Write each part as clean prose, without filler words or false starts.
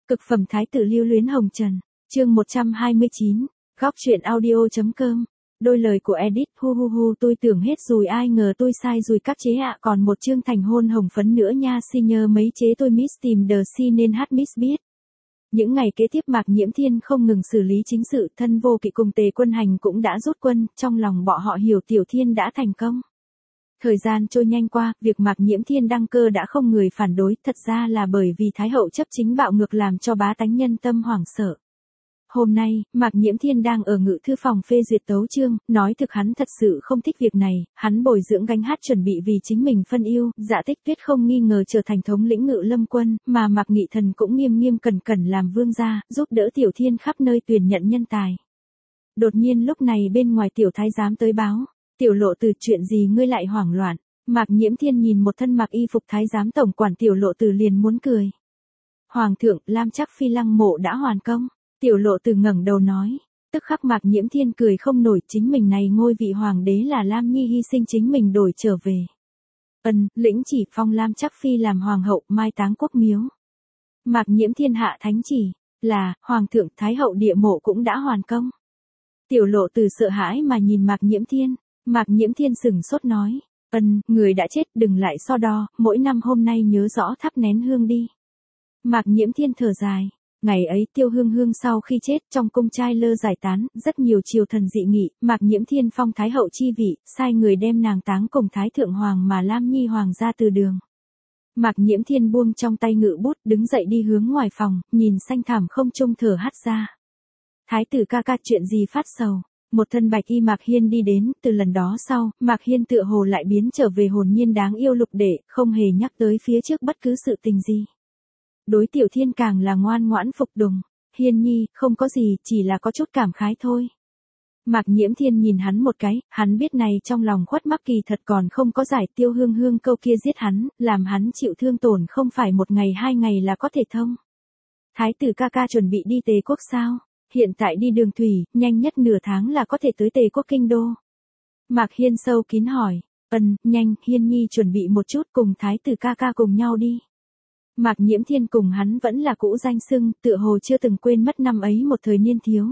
Cực phẩm thái tử lưu luyến hồng trần, chương 129, góc truyện audio.com. Đôi lời của Edit, hu hu hu, tôi tưởng hết rồi, ai ngờ tôi sai rồi các chế ạ. Còn một chương thành hôn hồng phấn nữa nha, xin nhờ mấy chế tôi miss tìm the si nên hát miss biết. Những ngày kế tiếp Mạc Nhiễm Thiên không ngừng xử lý chính sự, Thân Vô Kỵ cùng Tề Quân Hành cũng đã rút quân, trong lòng bọn họ hiểu Tiểu Thiên đã thành công. Thời gian trôi nhanh qua, việc Mạc Nhiễm Thiên đăng cơ đã không người phản đối, thật ra là bởi vì Thái hậu chấp chính bạo ngược làm cho bá tánh nhân tâm hoảng sợ. Hôm nay, Mạc Nhiễm Thiên đang ở ngự thư phòng phê duyệt tấu chương, nói thực hắn thật sự không thích việc này, hắn bồi dưỡng gánh hát chuẩn bị vì chính mình phân ưu, Dạ Tích Tuyết không nghi ngờ trở thành thống lĩnh Ngự Lâm quân, mà Mạc Nghị Thần cũng nghiêm nghiêm cẩn cẩn làm vương gia, giúp đỡ Tiểu Thiên khắp nơi tuyển nhận nhân tài. Đột nhiên lúc này bên ngoài Tiểu Thái giám tới báo, Tiểu Lộ Từ, chuyện gì ngươi lại hoảng loạn? Mạc Nhiễm Thiên nhìn một thân mặc y phục Thái giám tổng quản Tiểu Lộ Từ liền muốn cười. Hoàng thượng, Lam Trắc Phi lăng mộ đã hoàn công. Tiểu Lộ Từ ngẩng đầu nói, tức khắc Mạc Nhiễm Thiên cười không nổi, chính mình này ngôi vị hoàng đế là Lam Nhi hy sinh chính mình đổi trở về. Lĩnh chỉ phong Lam Trắc Phi làm hoàng hậu, mai táng quốc miếu. Mạc Nhiễm Thiên hạ thánh chỉ, là, hoàng thượng, Thái hậu địa mộ cũng đã hoàn công. Tiểu Lộ Từ sợ hãi mà nhìn Mạc Nhiễm Thiên, Mạc Nhiễm Thiên sửng sốt nói, người đã chết đừng lại so đo, mỗi năm hôm nay nhớ rõ thắp nén hương đi. Mạc Nhiễm Thiên thở dài. Ngày ấy Tiêu Hương Hương sau khi chết trong cung trai lơ giải tán, rất nhiều triều thần dị nghị, Mạc Nhiễm Thiên phong Thái hậu chi vị, sai người đem nàng táng cùng Thái thượng hoàng mà Lam Nhi hoàng ra từ đường. Mạc Nhiễm Thiên buông trong tay ngự bút, đứng dậy đi hướng ngoài phòng, nhìn xanh thảm không trung thở hắt ra. Thái tử ca ca, chuyện gì phát sầu? Một thân bạch y Mạc Hiên đi đến, từ lần đó sau, Mạc Hiên tựa hồ lại biến trở về hồn nhiên đáng yêu Lục Đệ, không hề nhắc tới phía trước bất cứ sự tình gì. Đối Tiểu Thiên càng là ngoan ngoãn phục tùng. Hiên nhi, không có gì, chỉ là có chút cảm khái thôi. Mạc Nhiễm Thiên nhìn hắn một cái, hắn biết này trong lòng khuất mắc kỳ thật còn không có giải. Tiêu Hương Hương câu kia giết hắn, làm hắn chịu thương tổn không phải một ngày hai ngày là có thể thông. Thái tử ca ca chuẩn bị đi Tề quốc sao? Hiện tại đi đường thủy, nhanh nhất nửa tháng là có thể tới Tề quốc kinh đô. Mạc Hiên sâu kín hỏi, nhanh, Hiên nhi chuẩn bị một chút cùng Thái tử ca ca cùng nhau đi. Mạc Nhiễm Thiên cùng hắn vẫn là cũ danh xưng, tựa hồ chưa từng quên mất năm ấy một thời niên thiếu.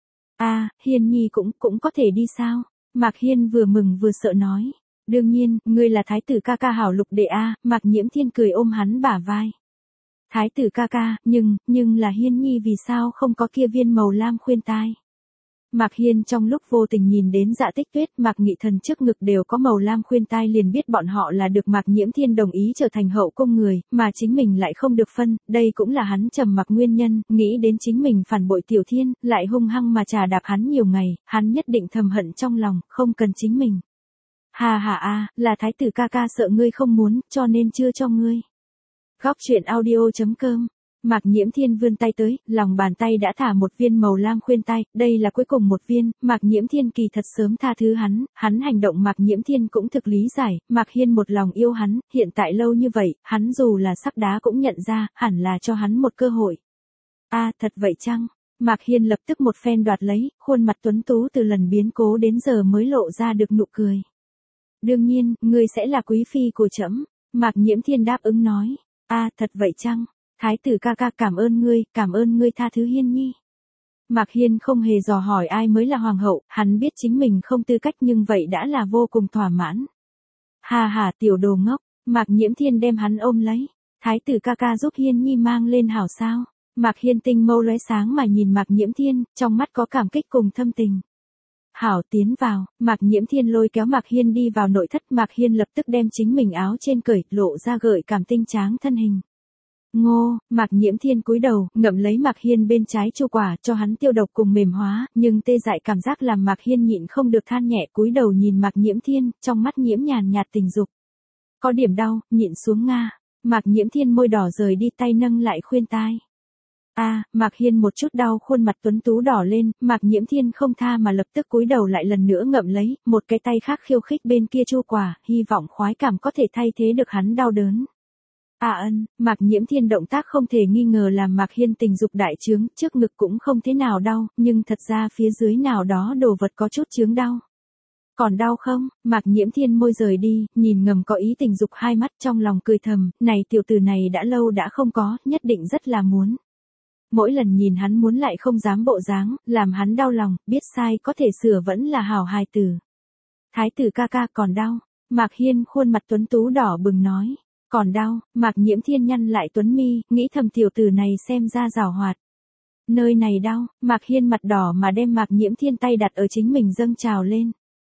Hiên nhi cũng có thể đi sao? Mạc Hiên vừa mừng vừa sợ nói. Đương nhiên, ngươi là Thái tử ca ca hảo Lục Đệ a. Mạc Nhiễm Thiên cười ôm hắn bả vai. Thái tử ca ca, nhưng là Hiên nhi vì sao không có kia viên màu lam khuyên tai? Mạc Hiên trong lúc vô tình nhìn đến Dạ Tích Tuyết, Mạc Nghị Thần trước ngực đều có màu lam khuyên tai liền biết bọn họ là được Mạc Nhiễm Thiên đồng ý trở thành hậu cung người, mà chính mình lại không được phân, đây cũng là hắn trầm mặc nguyên nhân, nghĩ đến chính mình phản bội Tiểu Thiên, lại hung hăng mà trà đạp hắn nhiều ngày, hắn nhất định thầm hận trong lòng, không cần chính mình. Là Thái tử ca ca sợ ngươi không muốn, cho nên chưa cho ngươi. Góc truyện audio.com. Mạc Nhiễm Thiên vươn tay tới, lòng bàn tay đã thả một viên màu lam khuyên tai, đây là cuối cùng một viên. Mạc Nhiễm Thiên kỳ thật sớm tha thứ hắn hành động Mạc Nhiễm Thiên cũng thực lý giải, Mạc Hiên một lòng yêu hắn, hiện tại lâu như vậy, hắn dù là sắc đá cũng nhận ra, hẳn là cho hắn một cơ hội. Thật vậy chăng? Mạc Hiên lập tức một phen đoạt lấy, khuôn mặt tuấn tú từ lần biến cố đến giờ mới lộ ra được nụ cười. Đương nhiên, ngươi sẽ là quý phi của trẫm. Mạc Nhiễm Thiên đáp ứng nói. Thật vậy chăng? Thái tử ca ca, cảm ơn ngươi tha thứ Hiên nhi. Mạc Hiên không hề dò hỏi ai mới là hoàng hậu, hắn biết chính mình không tư cách nhưng vậy đã là vô cùng thỏa mãn. Tiểu đồ ngốc, Mạc Nhiễm Thiên đem hắn ôm lấy. Thái tử ca ca giúp Hiên nhi mang lên hảo sao? Mạc Hiên tinh mâu lóe sáng mà nhìn Mạc Nhiễm Thiên, trong mắt có cảm kích cùng thâm tình. Hảo, tiến vào. Mạc Nhiễm Thiên lôi kéo Mạc Hiên đi vào nội thất, Mạc Hiên lập tức đem chính mình áo trên cởi, lộ ra gợi cảm tinh tráng thân hình. Ngô, Mạc Nhiễm Thiên cúi đầu, ngậm lấy Mạc Hiên bên trái chu quả cho hắn tiêu độc cùng mềm hóa, nhưng tê dại cảm giác làm Mạc Hiên nhịn không được than nhẹ, cúi đầu nhìn Mạc Nhiễm Thiên, trong mắt nhiễm nhàn nhạt tình dục. Có điểm đau, nhịn xuống nga. Mạc Nhiễm Thiên môi đỏ rời đi, tay nâng lại khuyên tai. Mạc Hiên một chút đau, khuôn mặt tuấn tú đỏ lên, Mạc Nhiễm Thiên không tha mà lập tức cúi đầu lại lần nữa ngậm lấy, một cái tay khác khiêu khích bên kia chu quả, hy vọng khoái cảm có thể thay thế được hắn đau đớn. Mạc Nhiễm Thiên động tác không thể nghi ngờ làm Mạc Hiên tình dục đại chướng, trước ngực cũng không thế nào đau, nhưng thật ra phía dưới nào đó đồ vật có chút chướng đau. Còn đau không? Mạc Nhiễm Thiên môi rời đi, nhìn ngầm có ý tình dục hai mắt trong lòng cười thầm, này tiểu tử này đã lâu đã không có, nhất định rất là muốn. Mỗi lần nhìn hắn muốn lại không dám bộ dáng, làm hắn đau lòng, biết sai có thể sửa vẫn là hảo hài tử. Thái tử ca ca còn đau. Mạc Hiên khuôn mặt tuấn tú đỏ bừng nói. Còn đau, Mạc Nhiễm Thiên nhăn lại tuấn mi, nghĩ thầm tiểu tử này xem ra giảo hoạt. Nơi này đau, Mạc Hiên mặt đỏ mà đem Mạc Nhiễm Thiên tay đặt ở chính mình dâng trào lên.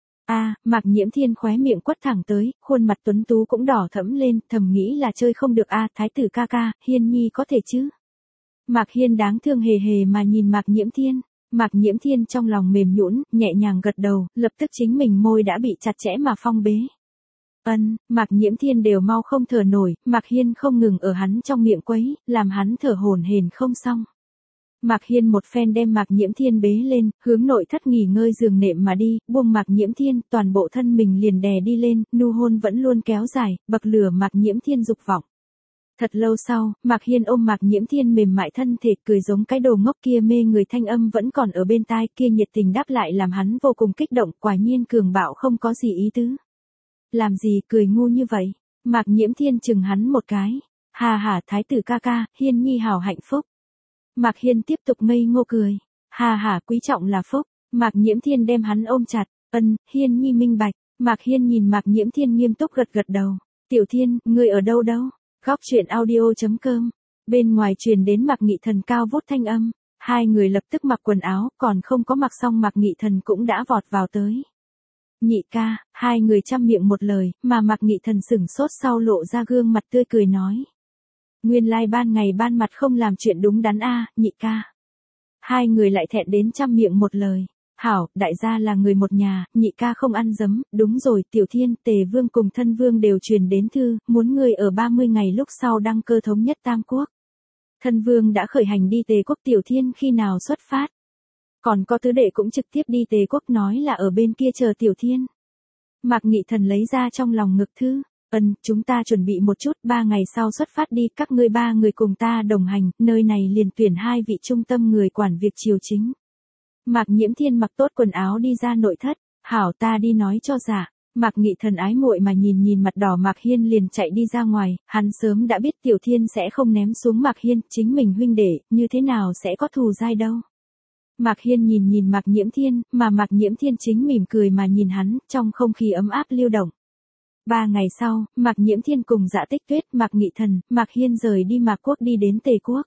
Mạc Nhiễm Thiên khóe miệng quất thẳng tới, khuôn mặt tuấn tú cũng đỏ thẫm lên, thầm nghĩ là chơi không được thái tử ca ca, Hiên nhi có thể chứ. Mạc Hiên đáng thương hề hề mà nhìn Mạc Nhiễm Thiên. Mạc Nhiễm Thiên trong lòng mềm nhũn, nhẹ nhàng gật đầu, lập tức chính mình môi đã bị chặt chẽ mà phong bế. Mạc Nhiễm Thiên đều mau không thở nổi, Mạc Hiên không ngừng ở hắn trong miệng quấy, làm hắn thở hổn hển không xong. Mạc Hiên một phen đem Mạc Nhiễm Thiên bế lên, hướng nội thất nghỉ ngơi giường nệm mà đi, buông Mạc Nhiễm Thiên, toàn bộ thân mình liền đè đi lên, nu hôn vẫn luôn kéo dài, bậc lửa Mạc Nhiễm Thiên dục vọng. Thật lâu sau, Mạc Hiên ôm Mạc Nhiễm Thiên mềm mại thân thể, cười giống cái đồ ngốc kia, mê người thanh âm vẫn còn ở bên tai, kia nhiệt tình đáp lại làm hắn vô cùng kích động, quả nhiên cường bạo không có gì ý tứ. Làm gì cười ngu như vậy? Mạc Nhiễm Thiên chừng hắn một cái. Hà hà thái tử ca ca, Hiên nhi hảo hạnh phúc. Mạc Hiên tiếp tục ngây ngô cười. Hà hà quý trọng là phúc. Mạc Nhiễm Thiên đem hắn ôm chặt. Hiên nhi minh bạch. Mạc Hiên nhìn Mạc Nhiễm Thiên nghiêm túc gật gật đầu. Tiểu Thiên, ngươi ở đâu đâu? Góc truyện audio.com. Bên ngoài truyền đến Mạc Nghị Thần cao vút thanh âm. Hai người lập tức mặc quần áo, còn không có mặc xong Mạc Nghị Thần cũng đã vọt vào tới. Nhị ca, hai người chăm miệng một lời, mà Mạc Nghị Thần sửng sốt sau lộ ra gương mặt tươi cười nói. Nguyên lai ban ngày ban mặt không làm chuyện đúng đắn nhị ca. Hai người lại thẹn đến chăm miệng một lời. Hảo, đại gia là người một nhà, nhị ca không ăn dấm, đúng rồi, Tiểu Thiên, Tề Vương cùng Thân Vương đều truyền đến thư, muốn người ở 30 ngày lúc sau đăng cơ thống nhất Tam Quốc. Thân Vương đã khởi hành đi Tề Quốc, Tiểu Thiên khi nào xuất phát? Còn có tứ đệ cũng trực tiếp đi Tề Quốc, nói là ở bên kia chờ Tiểu Thiên. Mạc Nghị Thần lấy ra trong lòng ngực thư. Chúng ta chuẩn bị một chút, 3 ngày sau xuất phát đi, các ngươi 3 người cùng ta đồng hành, nơi này liền tuyển 2 vị trung tâm người quản việc triều chính. Mạc Nhiễm Thiên mặc tốt quần áo đi ra nội thất. Hảo, ta đi nói cho dạ. Mạc Nghị Thần ái muội mà nhìn mặt đỏ Mạc Hiên liền chạy đi ra ngoài, hắn sớm đã biết Tiểu Thiên sẽ không ném xuống Mạc Hiên, chính mình huynh đệ, như thế nào sẽ có thù dai đâu. Mạc Hiên nhìn Mạc Nhiễm Thiên, mà Mạc Nhiễm Thiên chính mỉm cười mà nhìn hắn, trong không khí ấm áp lưu động. 3 ngày sau, Mạc Nhiễm Thiên cùng Dạ Tích Tuyết, Mạc Nghị Thần, Mạc Hiên rời đi Mạc Quốc đi đến Tề Quốc.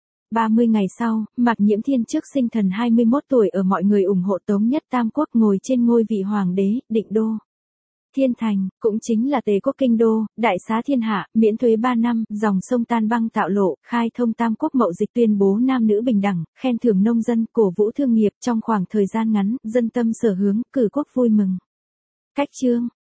30 ngày sau, Mạc Nhiễm Thiên trước sinh thần 21 tuổi ở mọi người ủng hộ thống nhất Tam Quốc ngồi trên ngôi vị hoàng đế, định đô. Thiên Thành, cũng chính là Tề Quốc kinh đô, đại xá thiên hạ, miễn thuế 3 năm, dòng sông tan băng tạo lộ, khai thông Tam Quốc mậu dịch, tuyên bố nam nữ bình đẳng, khen thưởng nông dân, cổ vũ thương nghiệp, trong khoảng thời gian ngắn, dân tâm sở hướng, cử quốc vui mừng. Cách chương